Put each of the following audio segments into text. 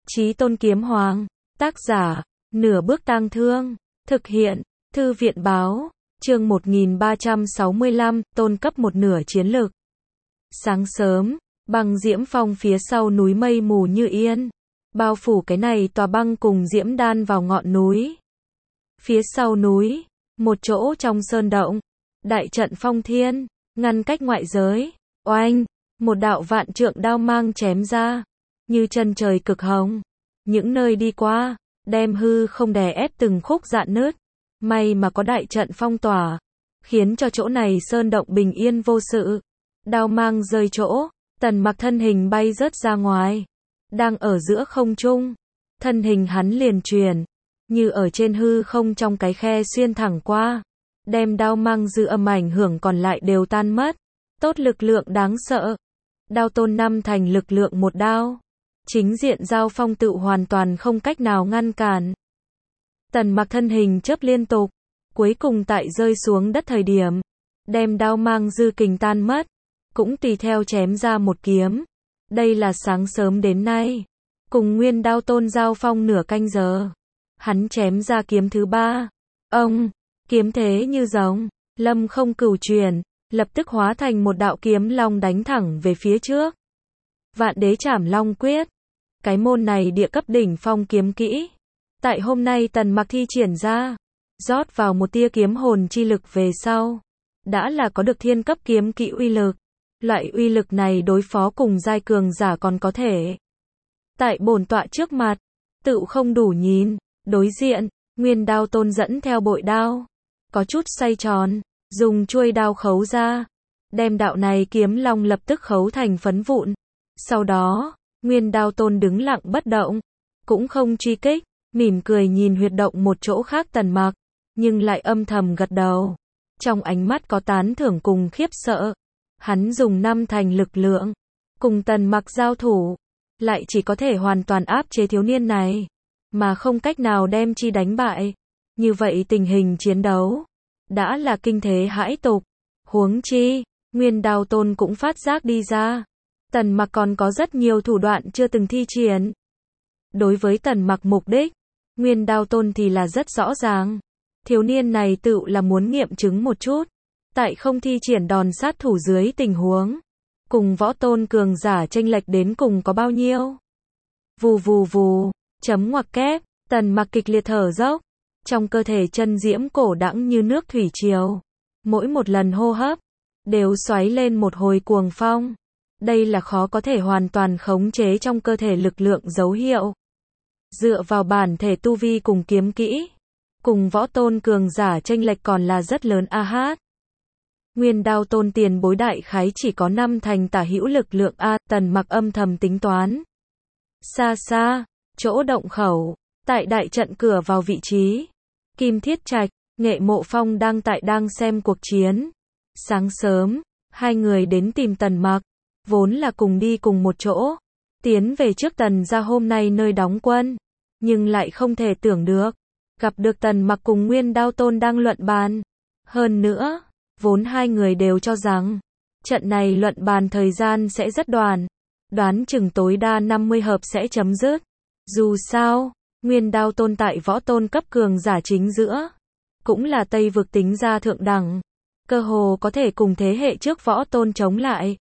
Chí Tôn Kiếm Hoàng. Tác giả, Nửa Bước Tang Thương. Thực hiện, Thư viện Báo. Chương 1365, tôn cấp một nửa chiến lực. Sáng sớm, băng diễm phong phía sau núi mây mù như yên. Bao phủ cái này tòa băng cùng diễm đan vào ngọn núi. Phía sau núi, một chỗ trong sơn động. Đại trận phong thiên, ngăn cách ngoại giới. Oanh, một đạo vạn trượng đao mang chém ra. Như chân trời cực hồng. Những nơi đi qua, đem hư không đè ép từng khúc rạn nứt. May mà có đại trận phong tỏa, khiến cho chỗ này sơn động bình yên vô sự. Đao mang rơi chỗ, Tần Mặc thân hình bay rớt ra ngoài. Đang ở giữa không trung, thân hình hắn liền chuyển, như ở trên hư không trong cái khe xuyên thẳng qua. Đem đao mang dư âm ảnh hưởng còn lại đều tan mất. Tốt lực lượng đáng sợ. Đao tôn năm thành lực lượng một đao. Chính diện giao phong tự hoàn toàn không cách nào ngăn cản. Tần Mặc thân hình chớp liên tục, cuối cùng tại rơi xuống đất thời điểm, đem đao mang dư kình tan mất, cũng tùy theo chém ra một kiếm. Đây là sáng sớm đến nay, cùng Nguyên Đao Tôn giao phong nửa canh giờ. Hắn chém ra kiếm thứ ba. Ông, kiếm thế như rồng, lâm không cửu truyền, lập tức hóa thành một đạo kiếm long đánh thẳng về phía trước. Vạn Đế Trảm Long Quyết. Cái môn này địa cấp đỉnh phong kiếm kỹ. Tại hôm nay Tần Mặc thi triển ra, rót vào một tia kiếm hồn chi lực về sau, đã là có được thiên cấp kiếm kỹ uy lực. Loại uy lực này đối phó cùng giai cường giả còn có thể. Tại bổn tọa trước mặt, tự không đủ nhìn. Đối diện, Nguyên Đao Tôn dẫn theo bội đao, có chút xoay tròn, dùng chuôi đao khấu ra, đem đạo này kiếm long lập tức khấu thành phấn vụn. Sau đó, Nguyên Đao Tôn đứng lặng bất động, cũng không truy kích, mỉm cười nhìn huyệt động một chỗ khác Tần Mặc, nhưng lại âm thầm gật đầu. Trong ánh mắt có tán thưởng cùng khiếp sợ. Hắn dùng năm thành lực lượng, cùng Tần Mặc giao thủ, lại chỉ có thể hoàn toàn áp chế thiếu niên này, mà không cách nào đem chi đánh bại. Như vậy tình hình chiến đấu, đã là kinh thế hãi tục. Huống chi, Nguyên Đao Tôn cũng phát giác đi ra. Tần Mặc còn có rất nhiều thủ đoạn chưa từng thi triển. Đối với Tần Mặc mục đích, Nguyên Đao Tôn thì là rất rõ ràng. Thiếu niên này tự là muốn nghiệm chứng một chút. Tại không thi triển đòn sát thủ dưới tình huống, cùng võ tôn cường giả chênh lệch đến cùng có bao nhiêu. Vù vù vù, chấm ngoặc kép, Tần Mặc kịch liệt thở dốc. Trong cơ thể chân diễm cổ đãng như nước thủy triều. Mỗi một lần hô hấp, đều xoáy lên một hồi cuồng phong. Đây là khó có thể hoàn toàn khống chế trong cơ thể lực lượng dấu hiệu. Dựa vào bản thể tu vi cùng kiếm kỹ, cùng võ tôn cường giả chênh lệch còn là rất lớn a hát. Nguyên Đao Tôn tiền bối đại khái chỉ có 5 thành tả hữu lực lượng a. Tần Mặc âm thầm tính toán. Xa xa, chỗ động khẩu, tại đại trận cửa vào vị trí, Kim Thiết Trạch, Nghệ Mộ Phong đang xem cuộc chiến. Sáng sớm, hai người đến tìm Tần Mặc, vốn là cùng đi cùng một chỗ, tiến về trước Tần gia hôm nay nơi đóng quân, nhưng lại không thể tưởng được, gặp được Tần Mặc cùng Nguyên Đao Tôn đang luận bàn. Hơn nữa, vốn hai người đều cho rằng, trận này luận bàn thời gian sẽ rất đoạn, đoán chừng tối đa 50 hợp sẽ chấm dứt. Dù sao, Nguyên Đao Tôn tại võ tôn cấp cường giả chính giữa, cũng là Tây vực tính ra thượng đẳng, cơ hồ có thể cùng thế hệ trước võ tôn chống lại.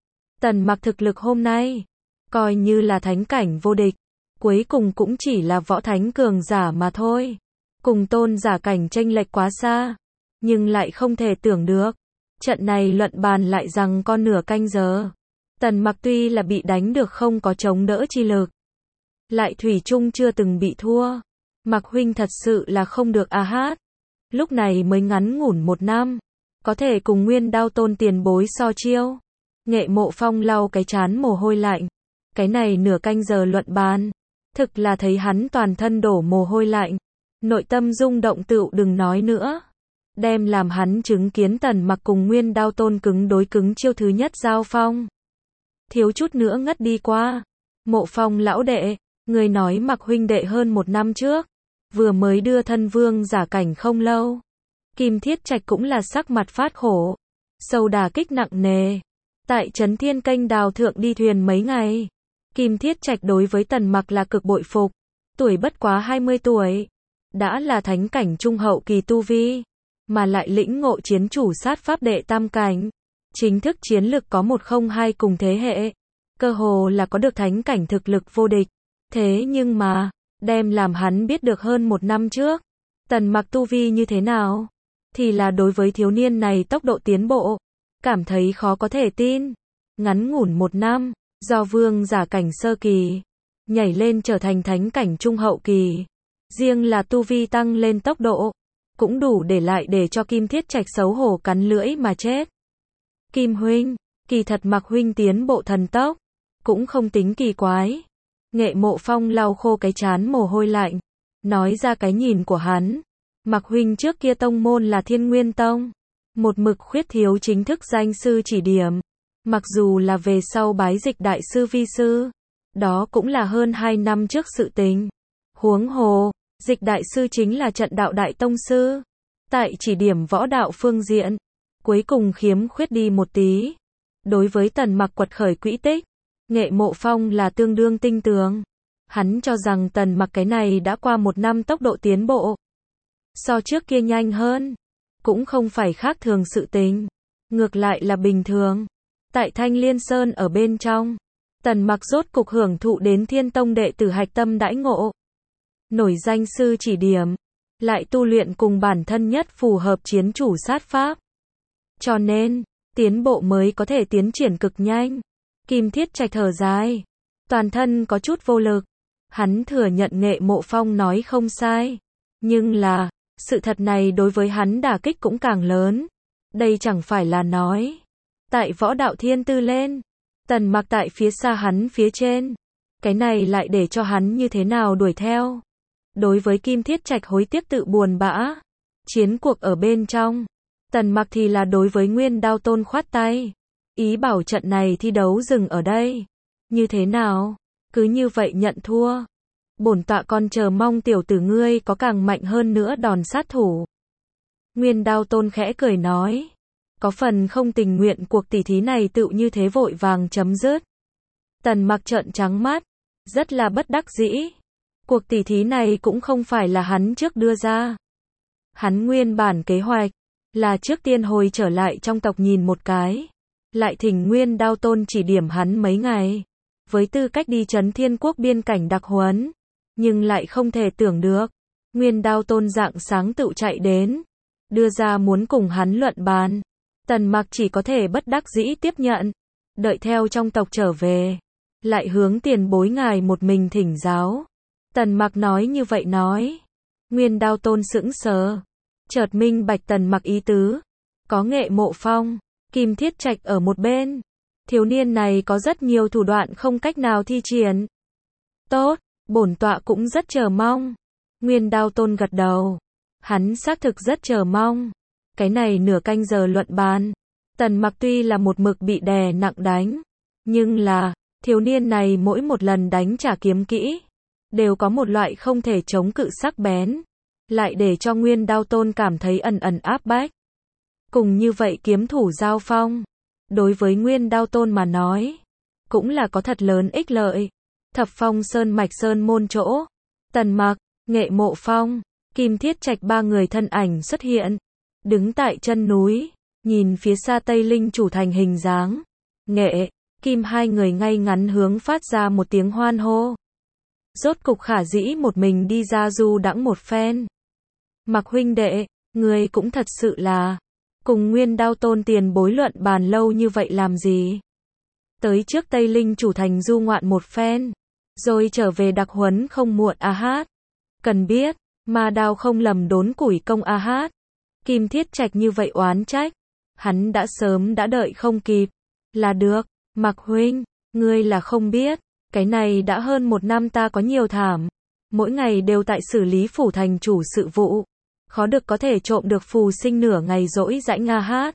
Tần Mặc thực lực hôm nay, coi như là thánh cảnh vô địch, cuối cùng cũng chỉ là võ thánh cường giả mà thôi. Cùng tôn giả cảnh chênh lệch quá xa, nhưng lại không thể tưởng được, trận này luận bàn lại rằng con nửa canh giờ. Tần Mặc tuy là bị đánh được không có chống đỡ chi lực, lại thủy chung chưa từng bị thua. Mặc huynh thật sự là không được a hát. Lúc này mới ngắn ngủn một năm, có thể cùng Nguyên Đao Tôn tiền bối so chiêu. Nghệ Mộ Phong lau cái trán mồ hôi lạnh. Cái này nửa canh giờ luận bàn, thực là thấy hắn toàn thân đổ mồ hôi lạnh. Nội tâm rung động tựu đừng nói nữa. Đem làm hắn chứng kiến Tần Mặc cùng Nguyên Đao Tôn cứng đối cứng chiêu thứ nhất giao phong, thiếu chút nữa ngất đi qua. Mộ Phong lão đệ, người nói Mặc huynh đệ hơn một năm trước, vừa mới đưa thân vương giả cảnh không lâu. Kim Thiết Trạch cũng là sắc mặt phát khổ, sâu đả kích nặng nề. Tại Trấn Thiên Kênh đào thượng đi thuyền mấy ngày, Kim Thiết Trạch đối với Tần Mặc là cực bội phục. Tuổi bất quá 20 tuổi, đã là thánh cảnh trung hậu kỳ tu vi, mà lại lĩnh ngộ chiến chủ sát pháp đệ tam cảnh. Chính thức chiến lực có 102 cùng thế hệ. Cơ hồ là có được thánh cảnh thực lực vô địch. Thế nhưng mà, đem làm hắn biết được hơn 1 năm trước, Tần Mặc tu vi như thế nào, thì là đối với thiếu niên này tốc độ tiến bộ, cảm thấy khó có thể tin. Ngắn ngủn 1 năm, do vương giả cảnh sơ kỳ, nhảy lên trở thành thánh cảnh trung hậu kỳ. Riêng là tu vi tăng lên tốc độ, cũng đủ để lại để cho Kim Thiết Trạch xấu hổ cắn lưỡi mà chết. Kim huynh, kỳ thật Mặc huynh tiến bộ thần tốc, cũng không tính kỳ quái. Nghệ Mộ Phong lau khô cái trán mồ hôi lạnh, nói ra cái nhìn của hắn. Mặc huynh trước kia tông môn là Thiên Nguyên Tông, một mực khuyết thiếu chính thức danh sư chỉ điểm. Mặc dù là về sau bái Dịch đại sư vi sư, đó cũng là hơn 2 năm trước sự tình. Huống hồ, Dịch đại sư chính là trận đạo đại tông sư, tại chỉ điểm võ đạo phương diện, cuối cùng khiếm khuyết đi một tí. Đối với Tần Mặc quật khởi quỹ tích, Nghệ Mộ Phong là tương đương tinh tường. Hắn cho rằng Tần Mặc cái này đã qua 1 năm tốc độ tiến bộ, so trước kia nhanh hơn, cũng không phải khác thường sự tình, ngược lại là bình thường. Tại Thanh Liên Sơn ở bên trong, Tần Mặc rốt cục hưởng thụ đến Thiên Tông đệ tử hạch tâm đãi ngộ. Nổi danh sư chỉ điểm, lại tu luyện cùng bản thân nhất phù hợp chiến chủ sát pháp. Cho nên, tiến bộ mới có thể tiến triển cực nhanh. Kim Thiết Trạch thở dài, toàn thân có chút vô lực. Hắn thừa nhận Nghệ Mộ Phong nói không sai, nhưng là, sự thật này đối với hắn đả kích cũng càng lớn. Đây chẳng phải là nói, tại võ đạo thiên tư lên, Tần Mặc tại phía xa hắn phía trên. Cái này lại để cho hắn như thế nào đuổi theo. Đối với Kim Thiết Trạch hối tiếc tự buồn bã. Chiến cuộc ở bên trong, Tần Mặc thì là đối với Nguyên Đao Tôn khoát tay, ý bảo trận này thi đấu dừng ở đây. Như thế nào? Cứ như vậy nhận thua. Bổn tọa còn chờ mong tiểu tử ngươi có càng mạnh hơn nữa đòn sát thủ. Nguyên Đao Tôn khẽ cười nói, có phần không tình nguyện cuộc tỉ thí này tựu như thế vội vàng chấm dứt. Tần Mặc trợn trắng mắt, rất là bất đắc dĩ. Cuộc tỉ thí này cũng không phải là hắn trước đưa ra. Hắn nguyên bản kế hoạch là trước tiên hồi trở lại trong tộc nhìn một cái, lại thỉnh Nguyên Đao Tôn chỉ điểm hắn mấy ngày, với tư cách đi trấn Thiên Quốc biên cảnh đặc huấn. Nhưng lại không thể tưởng được, Nguyên Đao Tôn rạng sáng tự chạy đến, đưa ra muốn cùng hắn luận bàn. Tần Mặc chỉ có thể bất đắc dĩ tiếp nhận, đợi theo trong tộc trở về, lại hướng tiền bối ngài một mình thỉnh giáo. Tần Mặc nói như vậy nói, Nguyên Đao Tôn sững sờ, chợt minh bạch Tần Mặc ý tứ. Có Nghệ Mộ Phong, Kim Thiết Trạch ở một bên, thiếu niên này có rất nhiều thủ đoạn không cách nào thi triển. Tốt, bổn tọa cũng rất chờ mong. Nguyên Đao Tôn gật đầu, hắn xác thực rất chờ mong. Cái này nửa canh giờ luận bàn, Tần Mặc tuy là một mực bị đè nặng đánh, nhưng là, thiếu niên này mỗi một lần đánh trả kiếm kỹ, đều có một loại không thể chống cự sắc bén, lại để cho Nguyên Đao Tôn cảm thấy ẩn ẩn áp bách. Cùng như vậy kiếm thủ giao phong, đối với Nguyên Đao Tôn mà nói, cũng là có thật lớn ích lợi. Thập Phong Sơn mạch sơn môn chỗ, Tần Mặc, Nghệ Mộ Phong, Kim Thiết Trạch ba người thân ảnh xuất hiện, đứng tại chân núi, nhìn phía xa Tây Linh chủ thành hình dáng. Nghệ, Kim hai người ngay ngắn hướng phát ra một tiếng hoan hô. Rốt cục khả dĩ một mình đi ra du đãng một phen. Mặc huynh đệ, người cũng thật sự là, cùng Nguyên Đao Tôn tiền bối luận bàn lâu như vậy làm gì? Tới trước Tây Linh chủ thành du ngoạn một phen, rồi trở về đặc huấn không muộn a hát. Cần biết, ma đao không lầm đốn củi công a hát. Kim Thiết Trạch như vậy oán trách, hắn đã sớm đã đợi không kịp. Là được, Mặc huynh, ngươi là không biết, cái này đã hơn 1 năm ta có nhiều thảm. Mỗi ngày đều tại xử lý phủ thành chủ sự vụ, khó được có thể trộm được phù sinh nửa ngày rỗi rãnh a hát.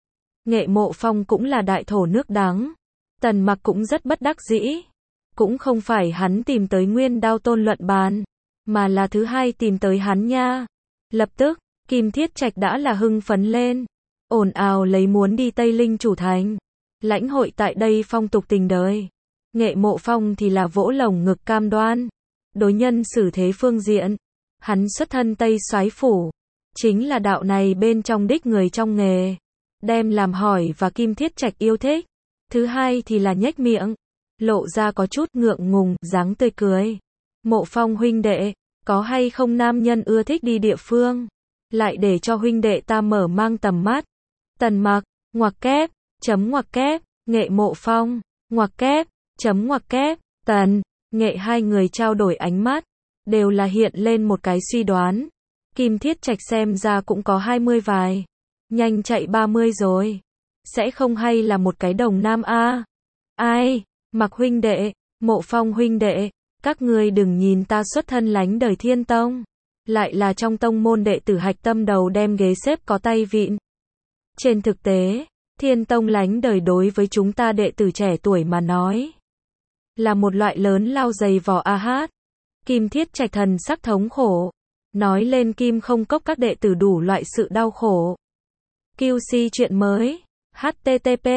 Nghệ Mộ Phong cũng là đại thổ nước đắng. Tần Mặc cũng rất bất đắc dĩ. Cũng không phải hắn tìm tới Nguyên Đao Tôn luận bàn, mà là thứ hai tìm tới hắn nha. Lập tức, Kim Thiết Trạch đã là hưng phấn lên, ồn ào lấy muốn đi Tây Linh chủ thành, lãnh hội tại đây phong tục tình đời. Nghệ Mộ Phong thì là vỗ lồng ngực cam đoan. Đối nhân xử thế phương diện, hắn xuất thân Tây Soái phủ, chính là đạo này bên trong đích người trong nghề, đem làm hỏi và Kim Thiết Trạch yêu thích. Thứ hai thì là nhếch miệng, lộ ra có chút ngượng ngùng, dáng tươi cười. Mộ Phong huynh đệ, có hay không nam nhân ưa thích đi địa phương, lại để cho huynh đệ ta mở mang tầm mắt. Tần Mặc, ngoặc kép, chấm ngoặc kép, Nghệ Mộ Phong, ngoặc kép, chấm ngoặc kép, Tần, Nghệ hai người trao đổi ánh mắt, đều là hiện lên một cái suy đoán. Kim Thiết Trạch xem ra cũng có 20 vài, nhanh chạy 30 rồi. Sẽ không hay là một cái đồng nam a? Ai, Mặc huynh đệ, Mộ Phong huynh đệ, các ngươi đừng nhìn ta xuất thân lánh đời Thiên Tông, lại là trong tông môn đệ tử hạch tâm đầu đem ghế xếp có tay vịn. Trên thực tế, Thiên Tông lánh đời đối với chúng ta đệ tử trẻ tuổi mà nói, là một loại lớn lao dày vò a hát. Kim Thiết Trạch thần sắc thống khổ, nói lên Kim Không Cốc các đệ tử đủ loại sự đau khổ. QC chuyện mới, http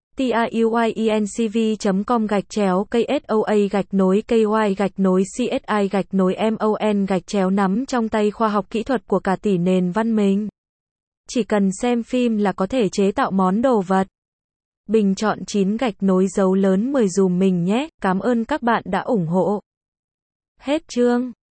tiuyencv.com/KSOA-KY-CSI-MON nắm trong tay khoa học kỹ thuật của cả tỷ nền văn minh. Chỉ cần xem phim là có thể chế tạo món đồ vật. Bình chọn 9 dấu lớn 10 dùm mình nhé, cảm ơn các bạn đã ủng hộ. Hết chương.